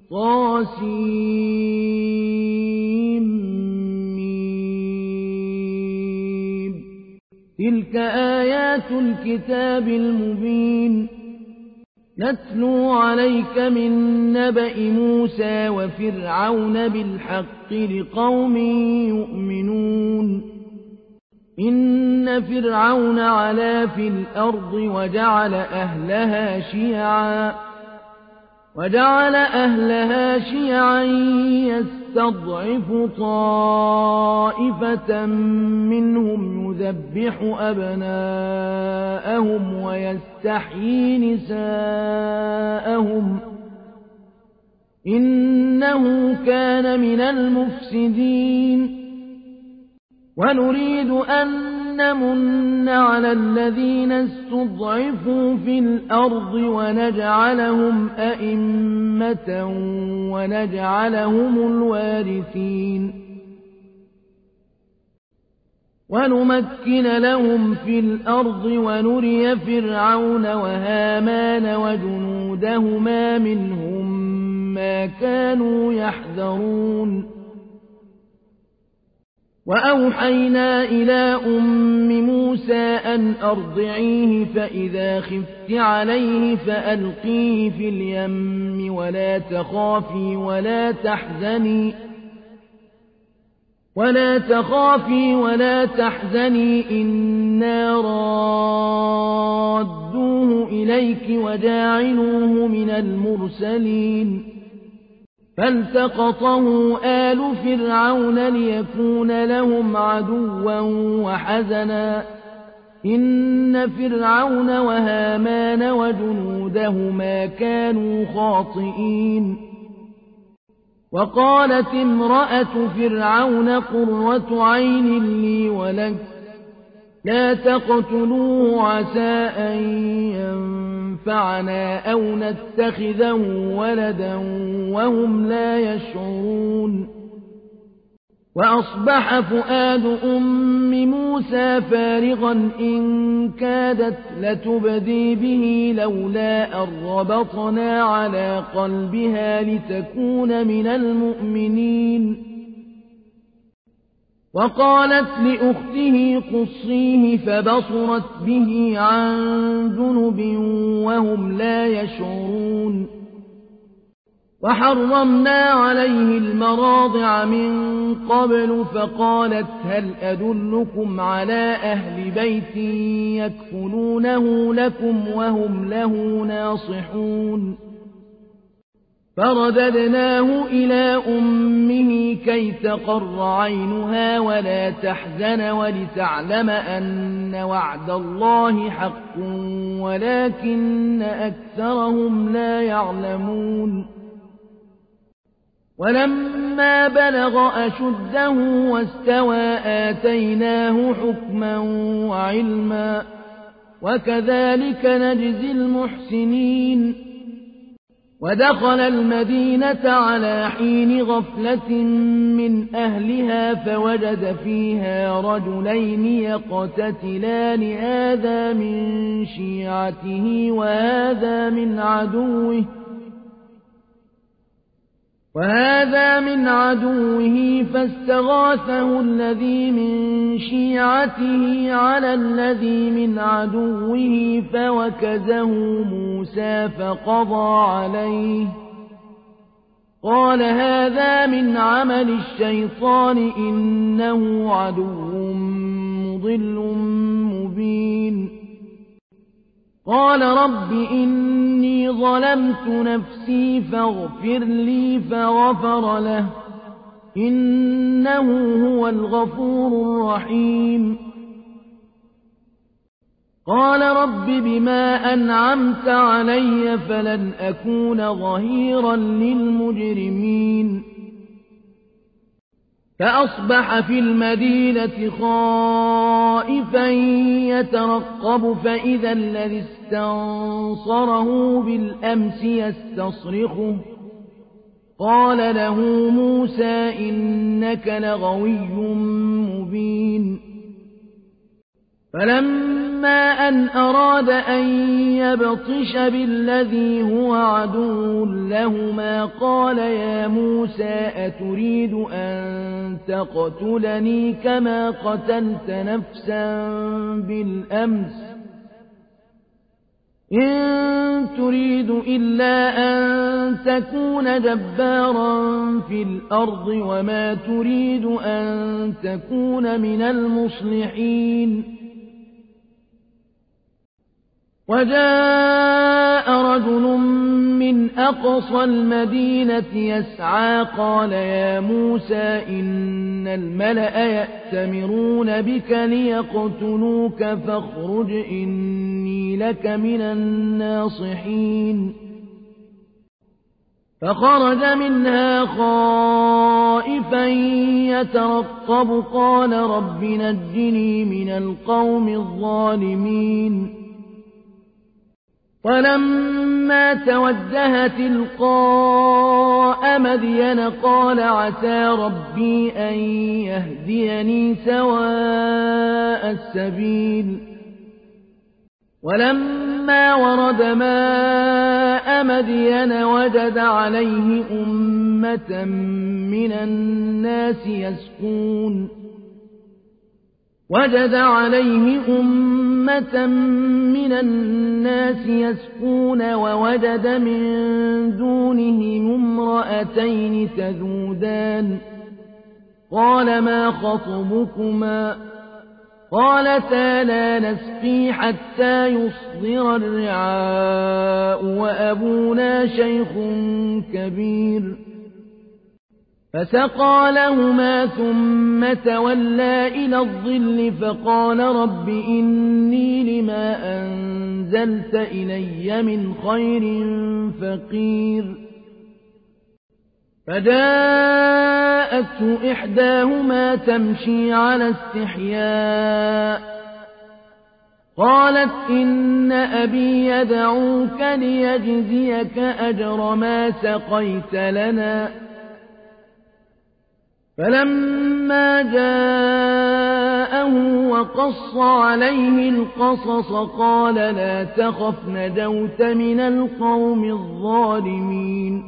طاسيم تلك آيات الكتاب المبين نتلو عليك من نبأ موسى وفرعون بالحق لقوم يؤمنون إن فرعون علا في الأرض وجعل أهلها شيعا يستضعف طائفة منهم يذبح أبناءهم ويستحيي نساءهم إنه كان من المفسدين ونريد أن نمن على الذين استضعفوا في الأرض ونجعلهم أئمة ونجعلهم الوارثين ونمكن لهم في الأرض ونري فرعون وهامان وجنودهما منهم ما كانوا يحذرون وأوحينا إلى أم موسى أن أرضعيه فإذا خفت عليه فألقيه في اليم ولا تخافي ولا تحزني إنا رادوه إليك وجاعلوه من المرسلين فالتقطه آل فرعون ليكون لهم عدوا وحزنا إن فرعون وهامان وجنودهما كانوا خاطئين وقالت امرأة فرعون قرة عين لي ولك لا تقتلوه عسى أن ينفعنا أو نتخذه ولدا وهم لا يشعرون وأصبح فؤاد أم موسى فارغا إن كادت لتبدي به لولا أن ربطنا على قلبها لتكون من المؤمنين وقالت لأخته قصيه فبصرت به عن جنب وهم لا يشعرون وحرمنا عليه المراضع من قبل فقالت هل أدلكم على أهل بيت يكفلونه لكم وهم له ناصحون فرددناه إلى أمه كي تقر عينها ولا تحزن ولتعلم أن وعد الله حق ولكن أكثرهم لا يعلمون ولما بلغ أشده واستوى آتيناه حكما وعلما وكذلك نجزي المحسنين ودخل المدينة على حين غفلة من أهلها فوجد فيها رجلين يقتتلان هذا من شيعته وهذا من عدوه فاستغاثه الذي من شيعته على الذي من عدوه فوكزه موسى فقضى عليه قال هذا من عمل الشيطان إنه عدو مضل مبين قال رب إني ظلمت نفسي فاغفر لي فغفر له إنه هو الغفور الرحيم قال رب بما أنعمت علي فلن أكون ظهيرا للمجرمين فأصبح في المدينة خائفا يترقب فإذا الذي استنصره بالأمس يستصرخه قال له موسى إنك لغوي مبين فلما فلما أن أراد أن يبطش بالذي هو عدو لهما قال يا موسى أتريد أن تقتلني كما قتلت نفسا بالأمس إن تريد إلا أن تكون جبارا في الأرض وما تريد أن تكون من المصلحين وجاء رجل من أقصى المدينة يسعى قال يا موسى إن الملأ يأتمرون بك ليقتلوك فاخرج إني لك من الناصحين فخرج منها خائفا يترقب قال رب نجني من القوم الظالمين ولما توجه تلقاء مدين قال عسى ربي أن يهديني سواء السبيل ولما ورد ماء مدين وجد عليه أمة من الناس يسقون ووجد من دونهم امرأتين تذودان قال ما خطبكما قالتا لا نسقي حتى يصدر الرعاء وأبونا شيخ كبير فسقى لهما ثم تولى إلى الظل فقال رب إني لما أنزلت إلي من خير فقير فجاءته إحداهما تمشي على استحياء قالت إن أبي يدعوك ليجزيك أجر ما سقيت لنا فلما جاءه وقص عليه القصص قال لا تخف نجوت من القوم الظالمين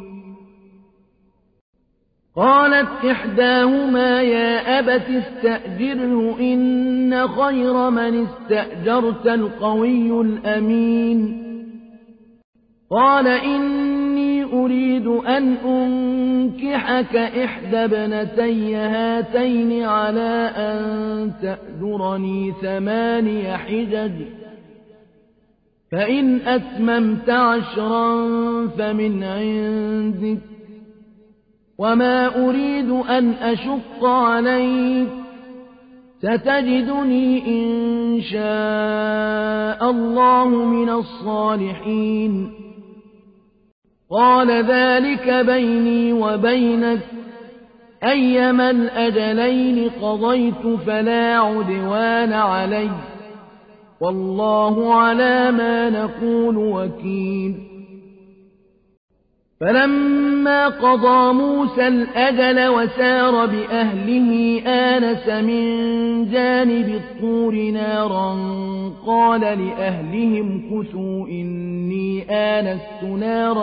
قالت إحداهما يا أبت استأجره إن خير من استأجرت القوي الأمين قال إني أريد أن أنكحك إحدى ابنتي هاتين على أن تأجرني 8 حجج فإن أتممت 10 فمن عندك وما أريد أن أشق عليك ستجدني إن شاء الله من الصالحين قال ذلك بيني وبينك أيما الأجلين قضيت فلا عدوان علي والله على ما نقول وكيل فلما قضى موسى الأجل وسار بأهله آنس من جانب الطور نارا قال لأهلهم كثوا إني آنست نارا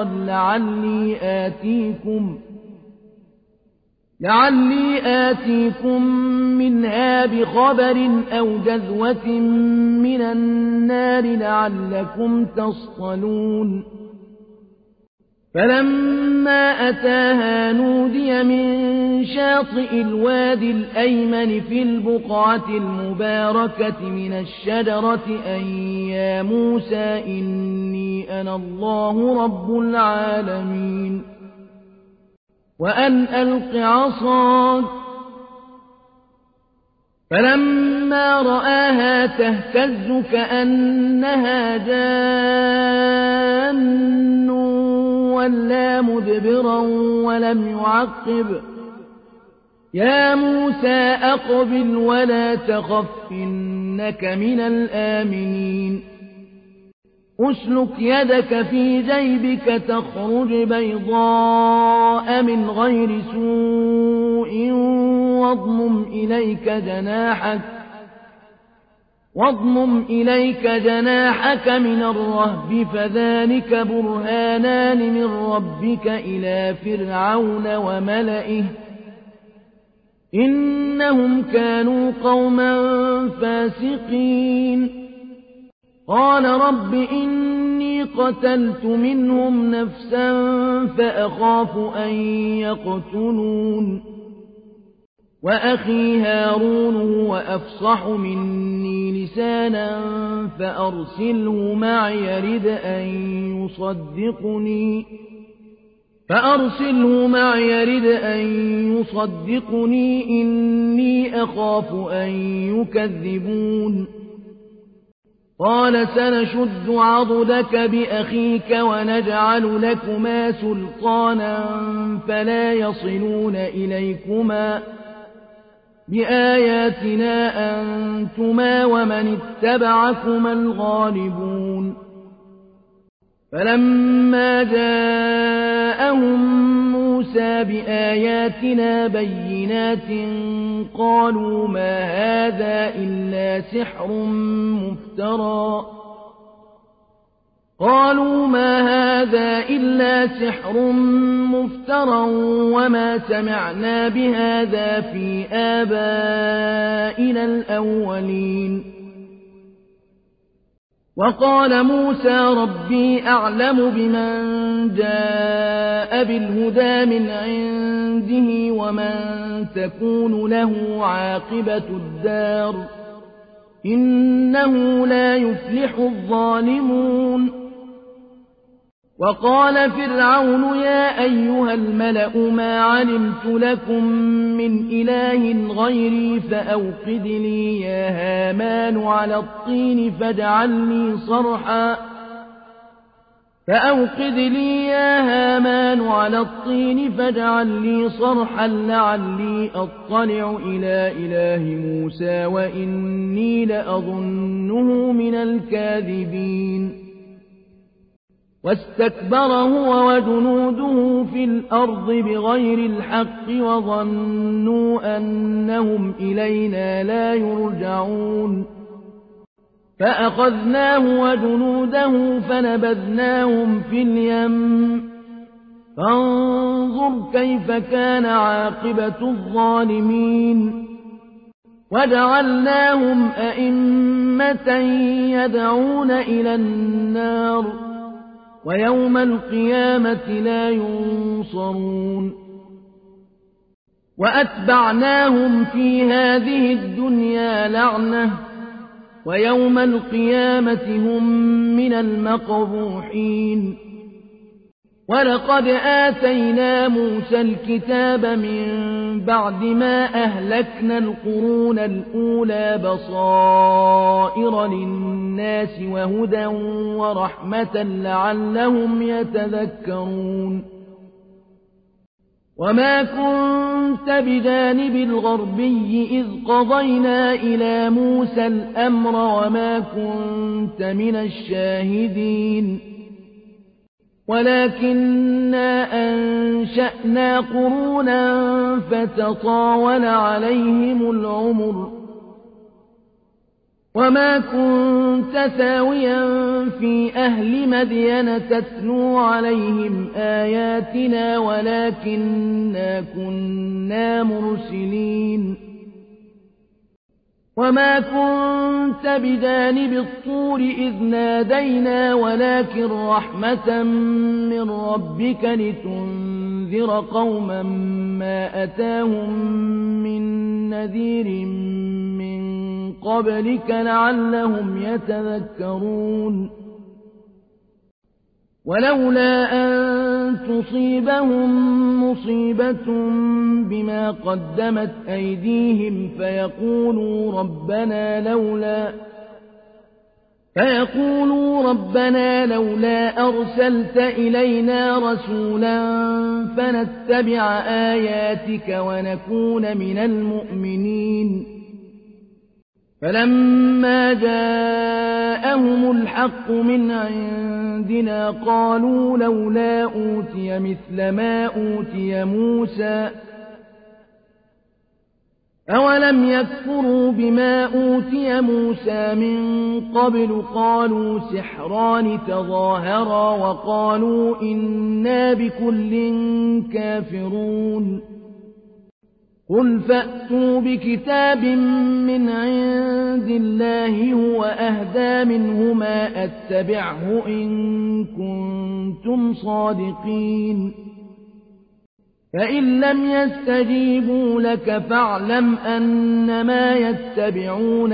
لعلي آتيكم منها بخبر أو جذوة من النار لعلكم تصطلون فلما أتاها نودي من شاطئ الوادي الأيمن في البقعة المباركة من الشجرة أن يا موسى إني أنا الله رب العالمين وأن ألق عصاك فلما رآها تهتز كأنها جان ولا مدبرا ولم يعقب يا موسى أقبل ولا تخف إنك من الآمنين أسلك يدك في جيبك تخرج بيضاء من غير سوء واضمم إليك جناحك واضمم إليك جناحك من الرهب فذلك برهانان من ربك إلى فرعون وملئه إنهم كانوا قوما فاسقين قال رب إني قتلت منهم نفسا فأخاف أن يقتلون وأخي هارون هو أفصح مني لسانا فأرسله معي يرد أن يصدقني إني أخاف أن يكذبون قال سنشد عضدك بأخيك ونجعل لكما سلطانا فلا يصلون إليكما بآياتنا أنتما ومن اتبعكما الغالبون فلما جاءهم موسى بآياتنا بينات قالوا ما هذا إلا سحر مفترى وما سمعنا بهذا في آبائنا الأولين وقال موسى ربي أعلم بمن جاء بالهدى من عنده ومن تكون له عاقبة الدار إنه لا يفلح الظالمون وقال فرعون يا أيها الملأ ما علمت لكم من إله غيري فأوقد لي يا هامان على الطين فاجعل لي صرحا لعلي أطلع إلى إله موسى وإني لأظنه من الكاذبين واستكبر هو وجنوده في الأرض بغير الحق وظنوا أنهم إلينا لا يرجعون فأخذناه وجنوده فنبذناهم في اليم فانظر كيف كان عاقبة الظالمين وجعلناهم أئمة يدعون إلى النار ويوم القيامة لا ينصرون وأتبعناهم في هذه الدنيا لعنة ويوم القيامة هم من المقبوحين ولقد آتينا موسى الكتاب من بعد ما أهلكنا القرون الأولى بصائر للناس وهدى ورحمة لعلهم يتذكرون وما كنت بجانب الغربي إذ قضينا إلى موسى الأمر وما كنت من الشاهدين ولكننا أنشأنا قرونا فتطاول عليهم العمر وما كنت ثاويا في أهل مدين تتلو عليهم آياتنا ولكننا كنا مرسلين وما كنت بجانب الطور إذ نادينا ولكن رحمة من ربك لتنذر قوما ما أتاهم من نذير من قبلك لعلهم يتذكرون ولولا أن تصيبهم مصيبة بما قدمت أيديهم فيقولوا ربنا لولا أرسلت إلينا رسولا فنتبع آياتك ونكون من المؤمنين فلما جاءهم الحق من عندنا قالوا لولا أوتي مثل ما أوتي موسى أولم يكفروا بما أوتي موسى من قبل قالوا سحران تظاهرا وقالوا إنا بكل كافرون قل فأتوا بكتاب من عند الله هو أهدى منهما أتبعه إن كنتم صادقين فإن لم يستجيبوا لك فاعلم أنما يتبعون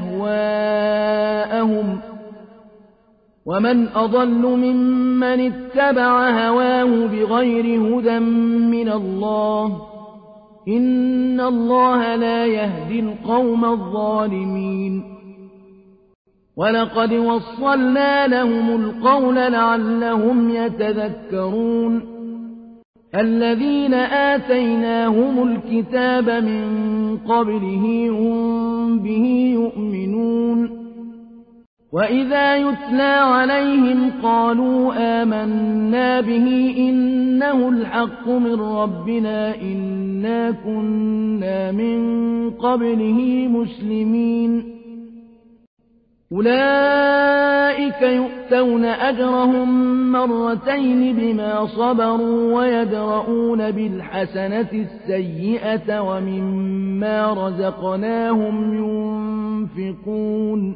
أهواءهم ومن أضل ممن اتبع هواه بغير هدى من الله إن الله لا يهدي القوم الظالمين ولقد وصلنا لهم القول لعلهم يتذكرون الذين آتيناهم الكتاب من قبله هم به يؤمنون وإذا يتلى عليهم قالوا آمنا به إنه الحق من ربنا إنا كنا من قبله مسلمين أولئك يؤتون أجرهم مرتين بما صبروا ويدرؤون بالحسنة السيئة ومما رزقناهم ينفقون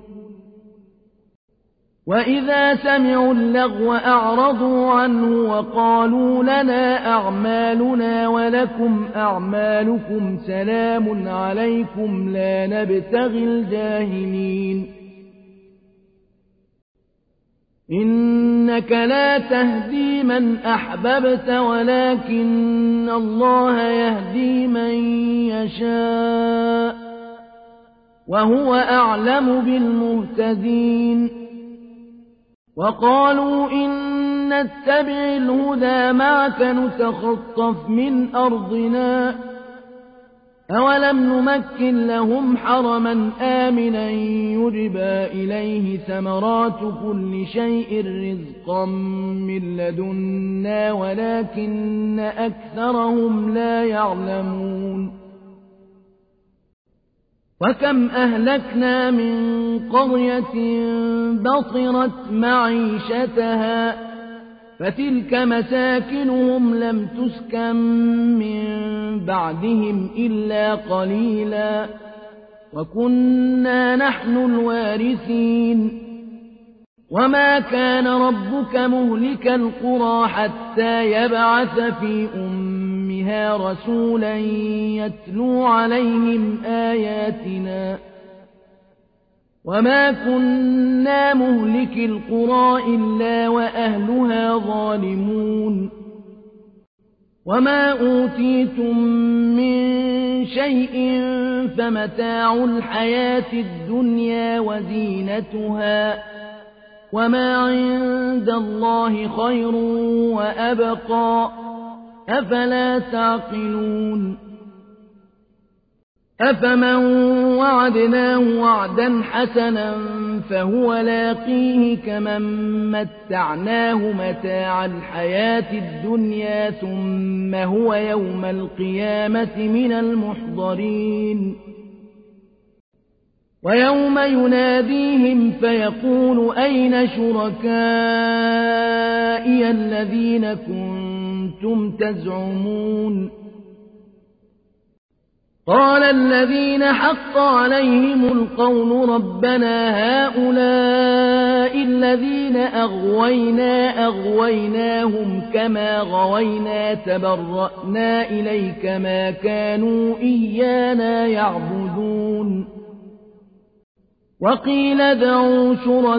وإذا سمعوا اللغو أعرضوا عنه وقالوا لنا أعمالنا ولكم أعمالكم سلام عليكم لا نبتغي الجاهلين إنك لا تهدي من أحببت ولكن الله يهدي من يشاء وهو أعلم بالمهتدين وقالوا إن نتبع الهدى معك نتخطف من أرضنا أولم نمكن لهم حرما آمنا يجبى إليه ثمرات كل شيء رزقا من لدنا ولكن أكثرهم لا يعلمون وكم أهلكنا من قرية بطرت معيشتها فتلك مساكنهم لم تسكن من بعدهم إلا قليلا وكنا نحن الوارثين وما كان ربك مهلك القرى حتى يبعث في أمها رسولا يتلو عليهم آياتنا وما كنا مهلك القرى إلا وأهلها ظالمون وما أوتيتم من شيء فمتاع الحياة الدنيا وزينتها وما عند الله خير وأبقى أفلا تعقلون أفمن وعدناه وعدا حسنا فهو لاقيه كمن متعناه متاع الحياة الدنيا ثم هو يوم القيامة من المحضرين ويوم يناديهم فيقول أين شركائي الذين كنتم تزعمون قال الذين حق عليهم القول ربنا هؤلاء الذين أغويناهم كما غوينا تبرأنا إليك ما كانوا إيانا يعبدون وقيل ادعوا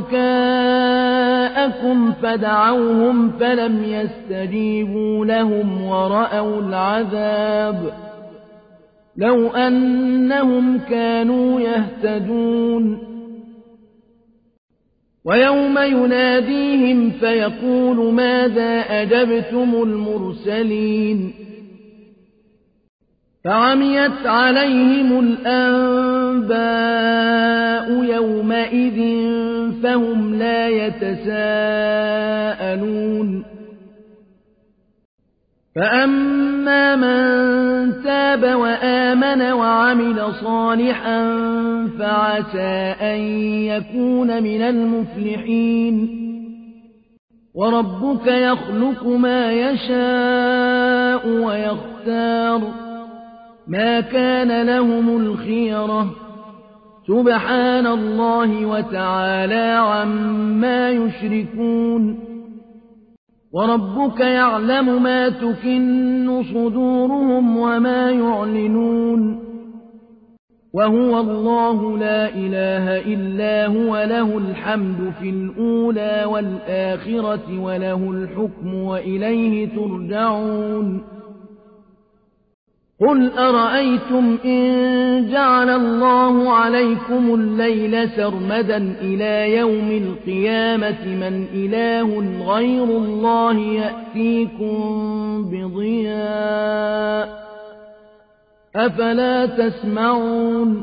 شركاءكم فدعوهم فلم يستجيبوا لهم ورأوا العذاب لو أنهم كانوا يهتدون ويوم يناديهم فيقول ماذا أجبتم المرسلين فعميت عليهم الأنباء يومئذ فهم لا يتساءلون فأما من تاب وآمن وعمل صالحا فعسى أن يكون من المفلحين وربك يخلق ما يشاء ويختار ما كان لهم الخيرة سبحان الله وتعالى عما يشركون وربك يعلم ما تكن صدورهم وما يعلنون وهو الله لا إله إلا هو له الحمد في الأولى والآخرة وله الحكم وإليه ترجعون قل أرأيتم إن جعل الله عليكم الليل سرمدا إلى يوم القيامة من إله غير الله يأتيكم بضياء أفلا تسمعون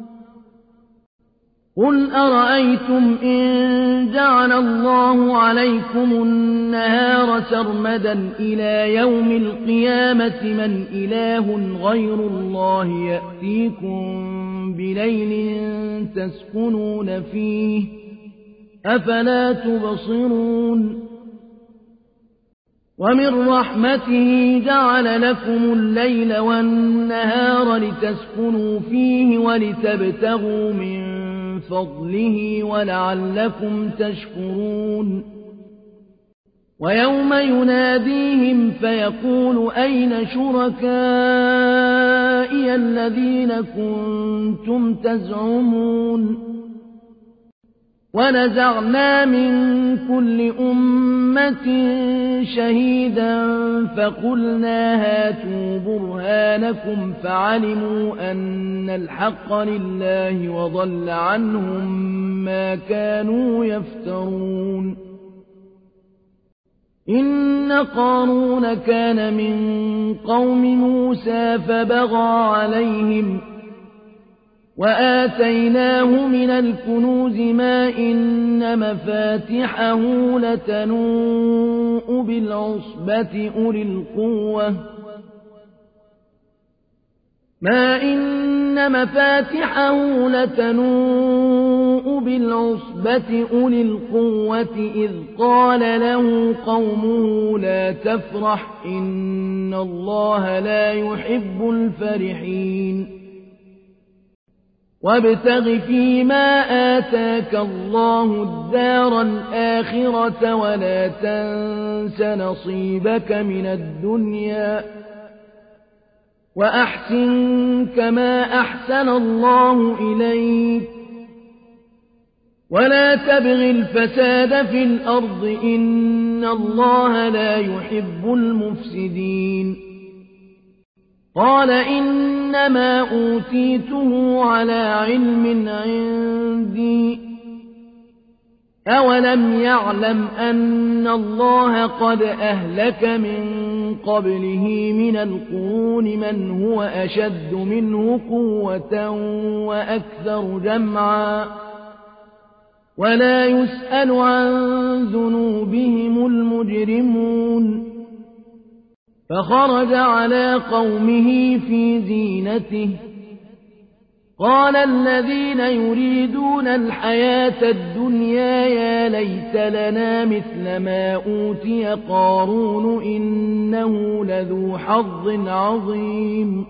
قل أرأيتم إن جعل الله عليكم النهار سرمدا إلى يوم القيامة من إله غير الله يأتيكم بليل تسكنون فيه أفلا تبصرون ومن رحمته جعل لكم الليل والنهار لتسكنوا فيه ولتبتغوا من فضله ولعلكم تشكرون ويوم يناديهم فيقول أين شركائي الذين كنتم تزعمون ونزعنا من كل أمة شهيدا فقلنا هاتوا برهانكم فعلموا أن الحق لله وضل عنهم ما كانوا يفترون إن قارون كان من قوم موسى فبغى عليهم وآتيناه من الكنوز ما إن مفاتحه لتنوء بالعصبة أولي القوة ما إن مفاتحه لتنوء بالعصبة أولي القوة إذ قال له قومه لا تفرح إن الله لا يحب الفرحين وابتغ فيما آتاك الله الدار الآخرة ولا تنس نصيبك من الدنيا وأحسن كما أحسن الله إليك ولا تبغ الفساد في الأرض إن الله لا يحب المفسدين قال إنما أوتيته على علم عندي أولم يعلم أن الله قد أهلك من قبله من القرون من هو أشد منه قوة وأكثر جمعا ولا يسأل عن ذنوبهم المجرمون فخرج على قومه في زينته قال الذين يريدون الحياة الدنيا يا ليت لنا مثل ما أوتي قارون إنه لذو حظ عظيم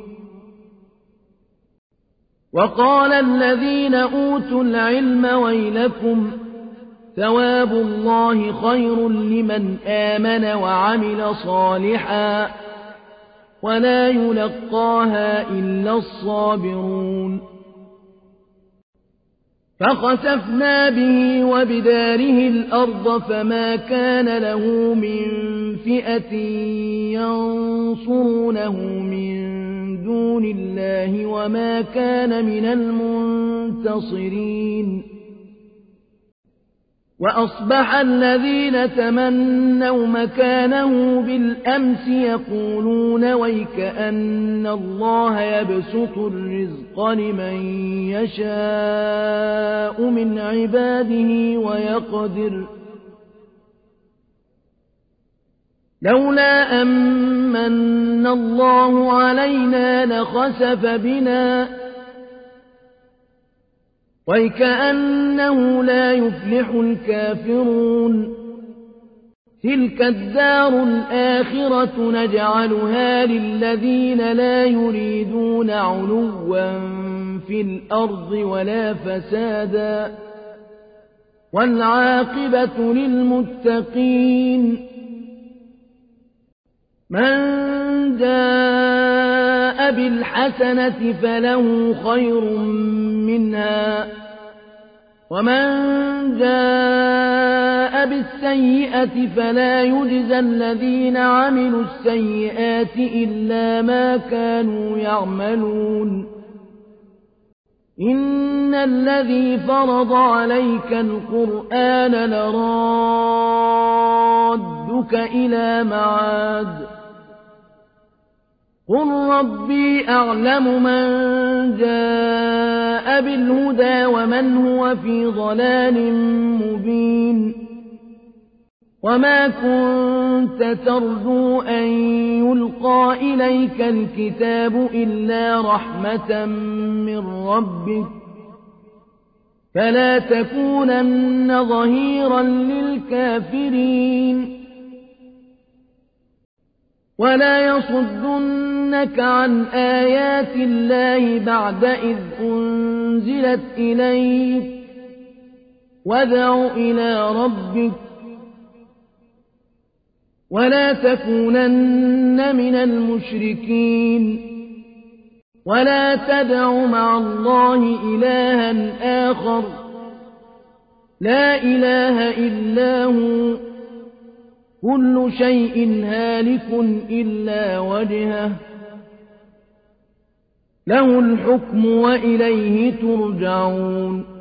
وقال الذين أوتوا العلم ويلكم ثواب الله خير لمن آمن وعمل صالحا ولا يلقاها إلا الصابرون فخسفنا به وبداره الأرض فما كان له من فئة ينصرونه من دون الله وما كان من المنتصرين وأصبح الذين تمنوا مكانه بالأمس يقولون ويكأن الله يبسط الرزق لمن يشاء من عباده ويقدر لولا أمن الله علينا لخسف بنا وكأنه لا يفلح الكافرون تلك الدار الآخرة نجعلها للذين لا يريدون علوا في الأرض ولا فسادا والعاقبة للمتقين من جاء بالحسنة فله خير منها ومن جاء بالسيئة فلا يجزى الذين عملوا السيئات إلا ما كانوا يعملون إن الذي فرض عليك القرآن لرادك إلى معاد قل ربي أعلم من جاء بالهدى ومن هو في ضلال مبين وما كنت ترجو أن يلقى إليك الكتاب إلا رحمة من ربك فلا تكونن ظهيرا للكافرين ولا يصدنك عن آيات الله بعد إذ أنزلت إليك وادع إلى ربك ولا تكونن من المشركين ولا تدع مع الله إلها آخر لا إله إلا هو كل شيء هالك إلا وجهه له الحكم وإليه ترجعون